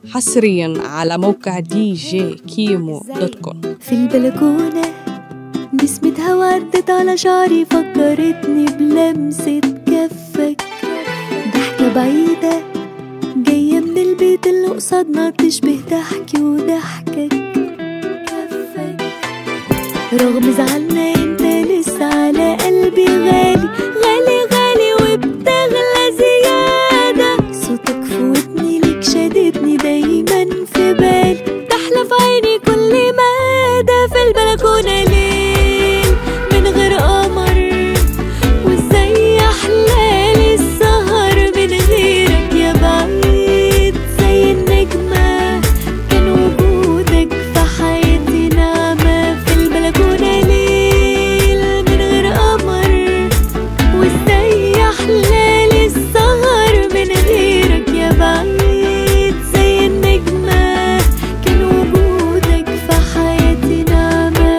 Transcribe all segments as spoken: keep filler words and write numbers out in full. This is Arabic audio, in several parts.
حصريا على موقع دي جي كيمو دوت كوم. في البلكونة نسمة هوا عدت على شعري، فكرتني بلمسة كفك. ضحكة بعيدة جاية من البيت اللي قصادنا، تشبه ضحكي وضحكك. كفك رغم زعلنا انت لسه على قلبي غالي غالي غالي، وبتغلى زيادة. صوتك في ودني ليك شدتني دايما في بالي، تحلى في عيني كل مدى. في البلكونة ليل من غير قمر، وازاي احلى السهر من غيرك يا بعيد. زي النجمة كان وجودك في حياتي نعمة. في البلكونة ليل من غير قمر، وازاي احلى السهر من غيرك يا بعيد. زي النجمة كان وجودك في حياتي نعمة.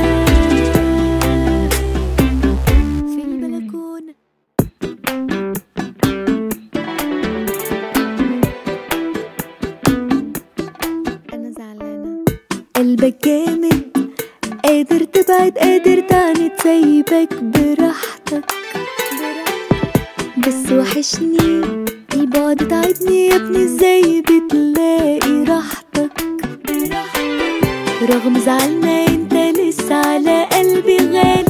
في البلكونة أنا زعلانة. قلبك جامد قادر تبعد قادر تعني، تسيبك براحتك. بس وحشني البعد تعبني يا ابني، ازاي بتلاقي راحتك. رغم زعلنا انت لسه على قلبي غالي